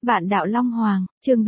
Vạn đạo Long Hoàng, chương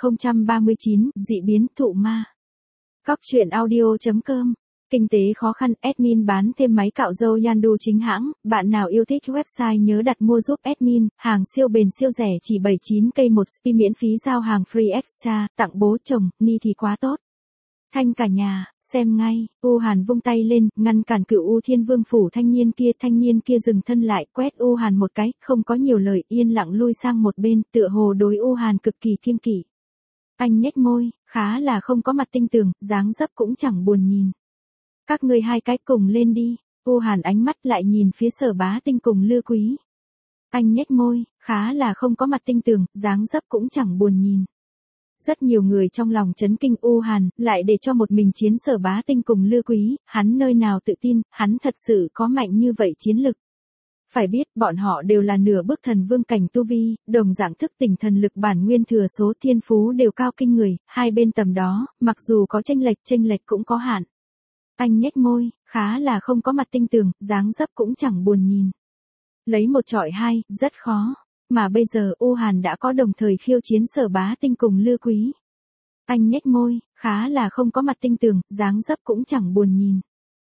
3039, dị biến thụ ma. Góc truyện audio.com. Kinh tế khó khăn, admin bán thêm máy cạo râu Yandu chính hãng, bạn nào yêu thích website nhớ đặt mua giúp admin, hàng siêu bền siêu rẻ chỉ 79k một spi miễn phí giao hàng free extra, tặng bố chồng, ni thì quá tốt. Thanh cả nhà, xem ngay, U Hàn vung tay lên, ngăn cản cựu U Thiên Vương phủ thanh niên kia dừng thân lại, quét U Hàn một cái, không có nhiều lời, yên lặng lui sang một bên, tựa hồ đối U Hàn cực kỳ kiêng kỵ. Anh nhếch môi, khá là không có mặt tinh tường, dáng dấp cũng chẳng buồn nhìn. Các ngươi hai cái cùng lên đi, U Hàn ánh mắt lại nhìn phía Sở Bá Tinh cùng Lư Quý. Anh nhếch môi, khá là không có mặt tinh tường, dáng dấp cũng chẳng buồn nhìn. Rất nhiều người trong lòng chấn kinh U Hàn, lại để cho một mình chiến Sở Bá Tinh cùng Lư Quý, hắn nơi nào tự tin, hắn thật sự có mạnh như vậy chiến lực. Phải biết, bọn họ đều là nửa bước thần vương cảnh tu vi, đồng dạng thức tỉnh thần lực bản nguyên thừa số thiên phú đều cao kinh người, hai bên tầm đó, mặc dù có chênh lệch cũng có hạn. Anh nhếch môi, khá là không có mặt tinh tường, dáng dấp cũng chẳng buồn nhìn. Lấy một chọi hai, rất khó. Mà bây giờ U Hàn đã có đồng thời khiêu chiến Sở Bá Tinh cùng Lư Quý. Anh nhếch môi, khá là không có mặt tinh tường, dáng dấp cũng chẳng buồn nhìn.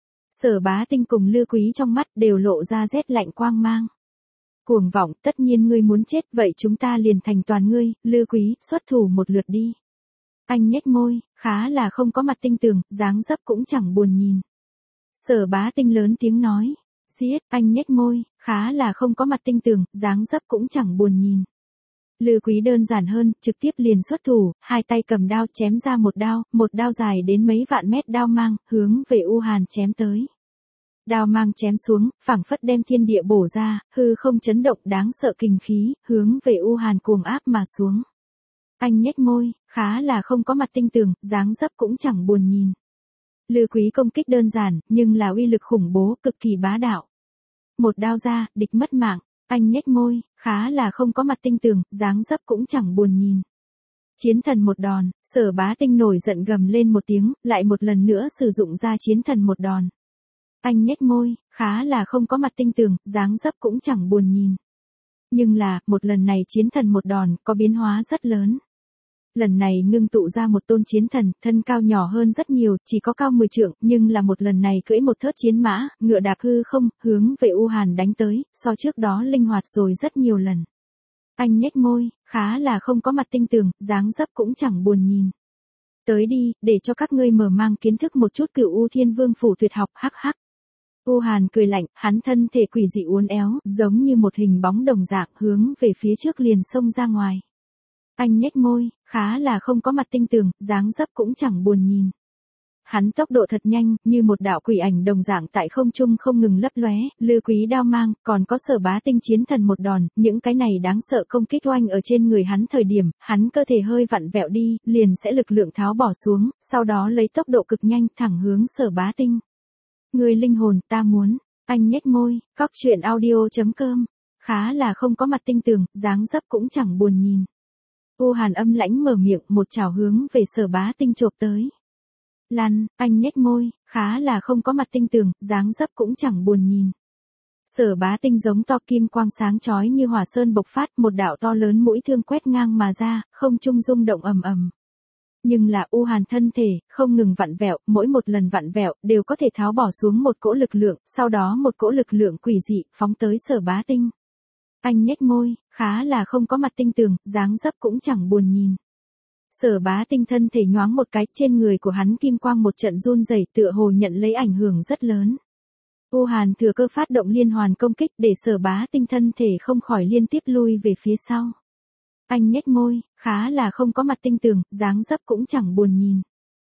Sở Bá Tinh cùng Lư Quý trong mắt đều lộ ra rét lạnh quang mang. Cuồng vọng, tất nhiên ngươi muốn chết, vậy chúng ta liền thành toàn ngươi, Lư Quý, xuất thủ một lượt đi. Anh nhếch môi, khá là không có mặt tinh tường, dáng dấp cũng chẳng buồn nhìn. Sở Bá Tinh lớn tiếng nói. Giết, anh nhếch môi, khá là không có mặt tinh tường, dáng dấp cũng chẳng buồn nhìn. Lư Quý đơn giản hơn, trực tiếp liền xuất thủ, hai tay cầm đao chém ra một đao dài đến mấy vạn mét đao mang, hướng về U Hàn chém tới. Đao mang chém xuống, phảng phất đem thiên địa bổ ra, hư không chấn động đáng sợ kình khí, hướng về U Hàn cuồng áp mà xuống. Anh nhếch môi, khá là không có mặt tinh tường, dáng dấp cũng chẳng buồn nhìn. Lư Quý công kích đơn giản, nhưng là uy lực khủng bố, cực kỳ bá đạo. Một đao ra, địch mất mạng, anh nhếch môi, khá là không có mặt tinh tường, dáng dấp cũng chẳng buồn nhìn. Chiến thần một đòn, Sở Bá Tinh nổi giận gầm lên một tiếng, lại một lần nữa sử dụng ra chiến thần một đòn. Anh nhếch môi, khá là không có mặt tinh tường, dáng dấp cũng chẳng buồn nhìn. Nhưng là, một lần này chiến thần một đòn, có biến hóa rất lớn. Lần này ngưng tụ ra một tôn chiến thần, thân cao nhỏ hơn rất nhiều, chỉ có cao 10 trượng, nhưng là một lần này cưỡi một thớt chiến mã, ngựa đạp hư không, hướng về U Hàn đánh tới, so trước đó linh hoạt rồi rất nhiều lần. Anh nhếch môi, khá là không có mặt tinh tường, dáng dấp cũng chẳng buồn nhìn. Tới đi, để cho các ngươi mở mang kiến thức một chút Cửu U Thiên Vương phủ tuyệt học, hắc hắc. U Hàn cười lạnh, hắn thân thể quỷ dị uốn éo, giống như một hình bóng đồng dạng, hướng về phía trước liền xông ra ngoài. Anh nhếch môi, khá là không có mặt tinh tường, dáng dấp cũng chẳng buồn nhìn. Hắn tốc độ thật nhanh, như một đạo quỷ ảnh đồng dạng tại không trung không ngừng lấp lóe, Lư Quý đao mang, còn có Sở Bá Tinh chiến thần một đòn, những cái này đáng sợ công kích oanh ở trên người hắn thời điểm, hắn cơ thể hơi vặn vẹo đi, liền sẽ lực lượng tháo bỏ xuống, sau đó lấy tốc độ cực nhanh thẳng hướng Sở Bá Tinh. Người linh hồn, ta muốn, anh nhếch môi, góc truyện audio.com, khá là không có mặt tinh tường, dáng dấp cũng chẳng buồn nhìn. U Hàn âm lãnh mở miệng, một chảo hướng về Sở Bá Tinh chộp tới. Lăn, anh nhếch môi, khá là không có mặt tinh tường, dáng dấp cũng chẳng buồn nhìn. Sở Bá Tinh giống to kim quang sáng chói như hỏa sơn bộc phát, một đạo to lớn mũi thương quét ngang mà ra, không trung rung động ầm ầm. Nhưng là U Hàn thân thể, không ngừng vặn vẹo, mỗi một lần vặn vẹo, đều có thể tháo bỏ xuống một cỗ lực lượng, sau đó một cỗ lực lượng quỷ dị, phóng tới Sở Bá Tinh. Anh nhếch môi, khá là không có mặt tinh tường, dáng dấp cũng chẳng buồn nhìn. Sở Bá Tinh thân thể nhoáng một cái, trên người của hắn kim quang một trận run rẩy, tựa hồ nhận lấy ảnh hưởng rất lớn. U Hàn thừa cơ phát động liên hoàn công kích để Sở Bá Tinh thân thể không khỏi liên tiếp lui về phía sau. Anh nhếch môi, khá là không có mặt tinh tường, dáng dấp cũng chẳng buồn nhìn.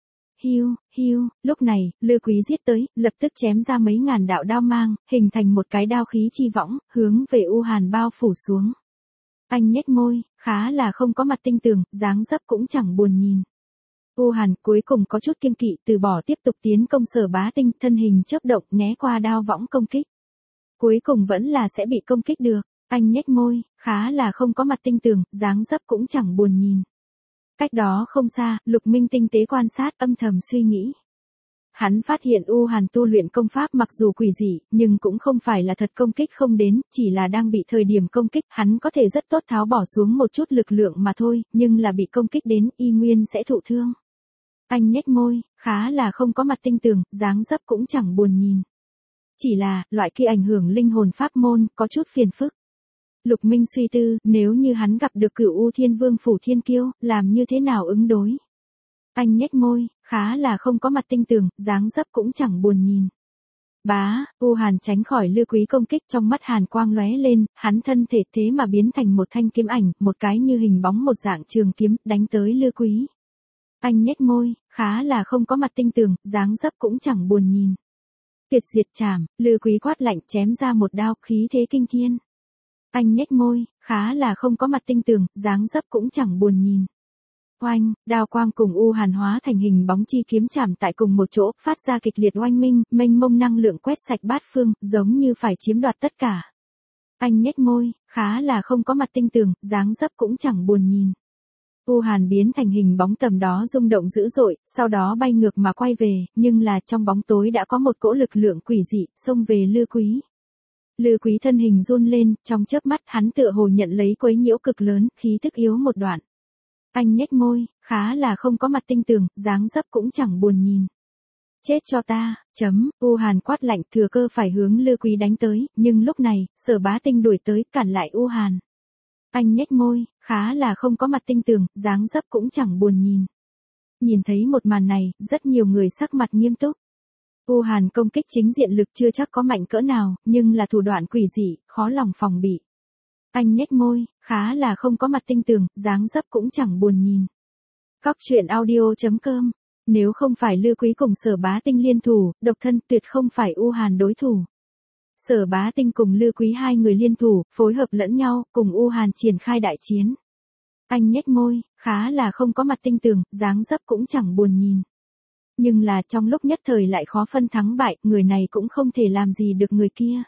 Hiu, lúc này, Lư Quý giết tới, lập tức chém ra mấy ngàn đạo đao mang, hình thành một cái đao khí chi võng, hướng về U Hàn bao phủ xuống. Anh nhếch môi, khá là không có mặt tinh tường, dáng dấp cũng chẳng buồn nhìn. U Hàn cuối cùng có chút kiêng kỵ, từ bỏ tiếp tục tiến công Sở Bá Tinh, thân hình chớp động né qua đao võng công kích. Cuối cùng vẫn là sẽ bị công kích được. Anh nhếch môi, khá là không có mặt tinh tường, dáng dấp cũng chẳng buồn nhìn. Cách đó không xa, Lục Minh tinh tế quan sát, âm thầm suy nghĩ. Hắn phát hiện U Hàn tu luyện công pháp mặc dù quỷ dị, nhưng cũng không phải là thật công kích không đến, chỉ là đang bị thời điểm công kích, hắn có thể rất tốt tháo bỏ xuống một chút lực lượng mà thôi, nhưng là bị công kích đến, y nguyên sẽ thụ thương. Anh nhếch môi, khá là không có mặt tinh tường, dáng dấp cũng chẳng buồn nhìn. Chỉ là, loại kia ảnh hưởng linh hồn pháp môn, có chút phiền phức. Lục Minh suy tư, nếu như hắn gặp được Cửu U Thiên Vương Phủ Thiên Kiêu, làm như thế nào ứng đối? Anh nhếch môi, khá là không có mặt tinh tường, dáng dấp cũng chẳng buồn nhìn. Bá, U Hàn tránh khỏi Lư Quý công kích, trong mắt hàn quang lóe lên, hắn thân thể thế mà biến thành một thanh kiếm ảnh, một cái như hình bóng một dạng trường kiếm, đánh tới Lư Quý. Anh nhếch môi, khá là không có mặt tinh tường, dáng dấp cũng chẳng buồn nhìn. Tuyệt diệt trảm, Lư Quý quát lạnh chém ra một đao, khí thế kinh thiên. Anh nhếch môi, khá là không có mặt tinh tường, dáng dấp cũng chẳng buồn nhìn. Oanh, đao quang cùng U Hàn hóa thành hình bóng chi kiếm chạm tại cùng một chỗ, phát ra kịch liệt oanh minh, mênh mông năng lượng quét sạch bát phương, giống như phải chiếm đoạt tất cả. Anh nhếch môi, khá là không có mặt tinh tường, dáng dấp cũng chẳng buồn nhìn. U Hàn biến thành hình bóng tầm đó rung động dữ dội, sau đó bay ngược mà quay về, nhưng là trong bóng tối đã có một cỗ lực lượng quỷ dị, xông về Lư Quý. Lư Quý thân hình run lên, trong chớp mắt hắn tựa hồ nhận lấy quấy nhiễu cực lớn, khí tức yếu một đoạn. Anh nhếch môi, khá là không có mặt tinh tường, dáng dấp cũng chẳng buồn nhìn. Chết cho ta, U Hàn quát lạnh thừa cơ phải hướng Lư Quý đánh tới, nhưng lúc này, Sở Bá Tinh đuổi tới, cản lại U Hàn. Anh nhếch môi, khá là không có mặt tinh tường, dáng dấp cũng chẳng buồn nhìn. Nhìn thấy một màn này, rất nhiều người sắc mặt nghiêm túc. U Hàn công kích chính diện lực chưa chắc có mạnh cỡ nào, nhưng là thủ đoạn quỷ dị, khó lòng phòng bị. Anh nhếch môi, khá là không có mặt tinh tường, dáng dấp cũng chẳng buồn nhìn. Cóc truyện audio.com. Nếu không phải Lư Quý cùng Sở Bá Tinh liên thủ, độc thân tuyệt không phải U Hàn đối thủ. Sở Bá Tinh cùng Lư Quý hai người liên thủ, phối hợp lẫn nhau, cùng U Hàn triển khai đại chiến. Anh nhếch môi, khá là không có mặt tinh tường, dáng dấp cũng chẳng buồn nhìn. Nhưng là trong lúc nhất thời lại khó phân thắng bại, người này cũng không thể làm gì được người kia.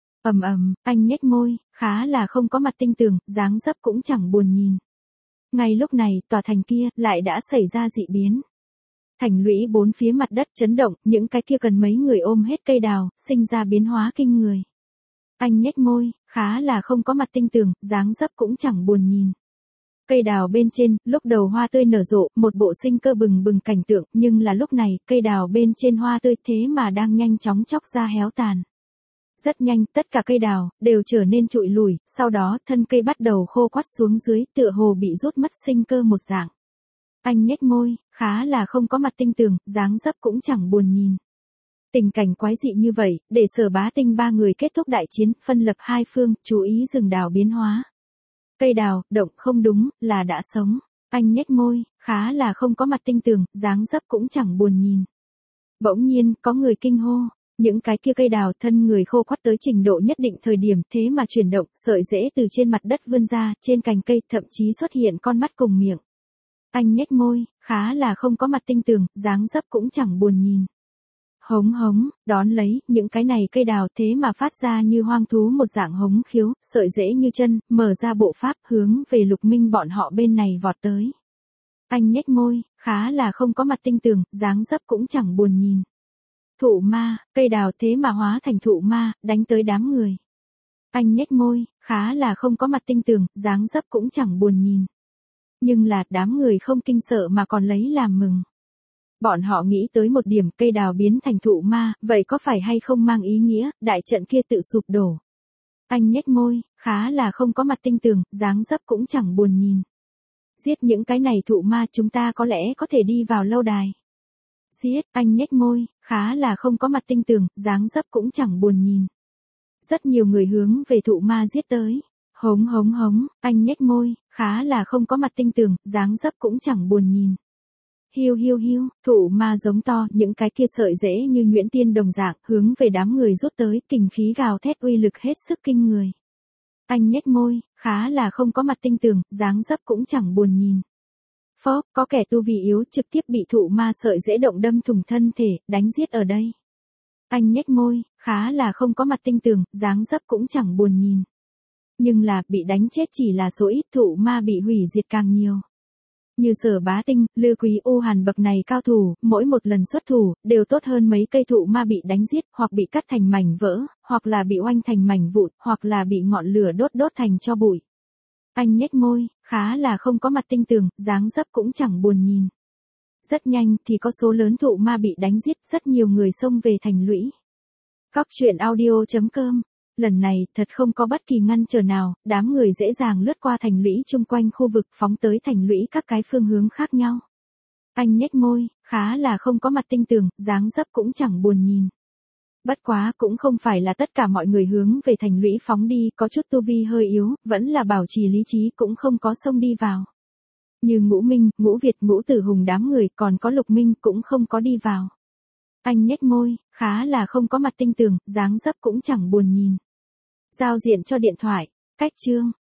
Anh nhếch môi, khá là không có mặt tinh tường, dáng dấp cũng chẳng buồn nhìn. Ngay lúc này, tòa thành kia, lại đã xảy ra dị biến. Thành lũy bốn phía mặt đất chấn động, những cái kia cần mấy người ôm hết cây đào, sinh ra biến hóa kinh người. Anh nhếch môi, khá là không có mặt tinh tường, dáng dấp cũng chẳng buồn nhìn. Cây đào bên trên, lúc đầu hoa tươi nở rộ, một bộ sinh cơ bừng bừng cảnh tượng, nhưng là lúc này, cây đào bên trên hoa tươi thế mà đang nhanh chóng chóc ra héo tàn. Rất nhanh, tất cả cây đào, đều trở nên trụi lùi, sau đó, thân cây bắt đầu khô quắt xuống dưới, tựa hồ bị rút mất sinh cơ một dạng. Anh nhếch môi, khá là không có mặt tinh tường, dáng dấp cũng chẳng buồn nhìn. Tình cảnh quái dị như vậy, để Sở Bá Tinh ba người kết thúc đại chiến, phân lập hai phương, chú ý rừng đào biến hóa. Cây đào, động không đúng, là đã sống. Anh nhếch môi, khá là không có mặt tinh tường, dáng dấp cũng chẳng buồn nhìn. Bỗng nhiên, có người kinh hô. Những cái kia cây đào thân người khô quắt tới trình độ nhất định thời điểm thế mà chuyển động, sợi rễ từ trên mặt đất vươn ra, trên cành cây thậm chí xuất hiện con mắt cùng miệng. Anh nhếch môi, khá là không có mặt tinh tường, dáng dấp cũng chẳng buồn nhìn. Hống hống, đón lấy, những cái này cây đào thế mà phát ra như hoang thú một dạng hống khiếu, sợi rễ như chân, mở ra bộ pháp hướng về Lục Minh bọn họ bên này vọt tới. Anh nhếch môi, khá là không có mặt tinh tường, dáng dấp cũng chẳng buồn nhìn. Thụ ma, cây đào thế mà hóa thành thụ ma, đánh tới đám người. Anh nhếch môi, khá là không có mặt tinh tường, dáng dấp cũng chẳng buồn nhìn. Nhưng là đám người không kinh sợ mà còn lấy làm mừng. Bọn họ nghĩ tới một điểm cây đào biến thành thụ ma, vậy có phải hay không mang ý nghĩa, đại trận kia tự sụp đổ. Anh nhếch môi, khá là không có mặt tinh tường, dáng dấp cũng chẳng buồn nhìn. Giết những cái này thụ ma chúng ta có lẽ có thể đi vào lâu đài. Giết, anh nhếch môi, khá là không có mặt tinh tường, dáng dấp cũng chẳng buồn nhìn. Rất nhiều người hướng về thụ ma giết tới. Hống hống hống, anh nhếch môi, khá là không có mặt tinh tường, dáng dấp cũng chẳng buồn nhìn. Hiu hiu hiu, thụ ma giống to, những cái kia sợi rễ như nhuyễn tiên đồng dạng, hướng về đám người rút tới, kình khí gào thét uy lực hết sức kinh người. Anh nhếch môi, khá là không có mặt tinh tường, dáng dấp cũng chẳng buồn nhìn. Phốc, có kẻ tu vi yếu trực tiếp bị thụ ma sợi rễ động đâm thủng thân thể, đánh giết ở đây. Anh nhếch môi, khá là không có mặt tinh tường, dáng dấp cũng chẳng buồn nhìn. Nhưng là, bị đánh chết chỉ là số ít, thụ ma bị hủy diệt càng nhiều. Như Sở Bá Tinh, Lư Quý U Hàn bậc này cao thủ, mỗi một lần xuất thủ, đều tốt hơn mấy cây thụ ma bị đánh giết, hoặc bị cắt thành mảnh vỡ, hoặc là bị oanh thành mảnh vụn, hoặc là bị ngọn lửa đốt thành tro bụi. Anh nhếch môi, khá là không có mặt tinh tường, dáng dấp cũng chẳng buồn nhìn. Rất nhanh thì có số lớn thụ ma bị đánh giết, rất nhiều người xông về thành lũy. Cóc truyện audio.com. Lần này, thật không có bất kỳ ngăn trở nào, đám người dễ dàng lướt qua thành lũy chung quanh khu vực phóng tới thành lũy các cái phương hướng khác nhau. Anh nhếch môi, khá là không có mặt tinh tường, dáng dấp cũng chẳng buồn nhìn. Bất quá cũng không phải là tất cả mọi người hướng về thành lũy phóng đi, có chút tu vi hơi yếu, vẫn là bảo trì lý trí cũng không có xông đi vào. Như Ngũ Minh, Ngũ Việt, Ngũ Tử Hùng đám người, còn có Lục Minh cũng không có đi vào. Anh nhếch môi, khá là không có mặt tinh tường, dáng dấp cũng chẳng buồn nhìn. Giao diện cho điện thoại, cách chương.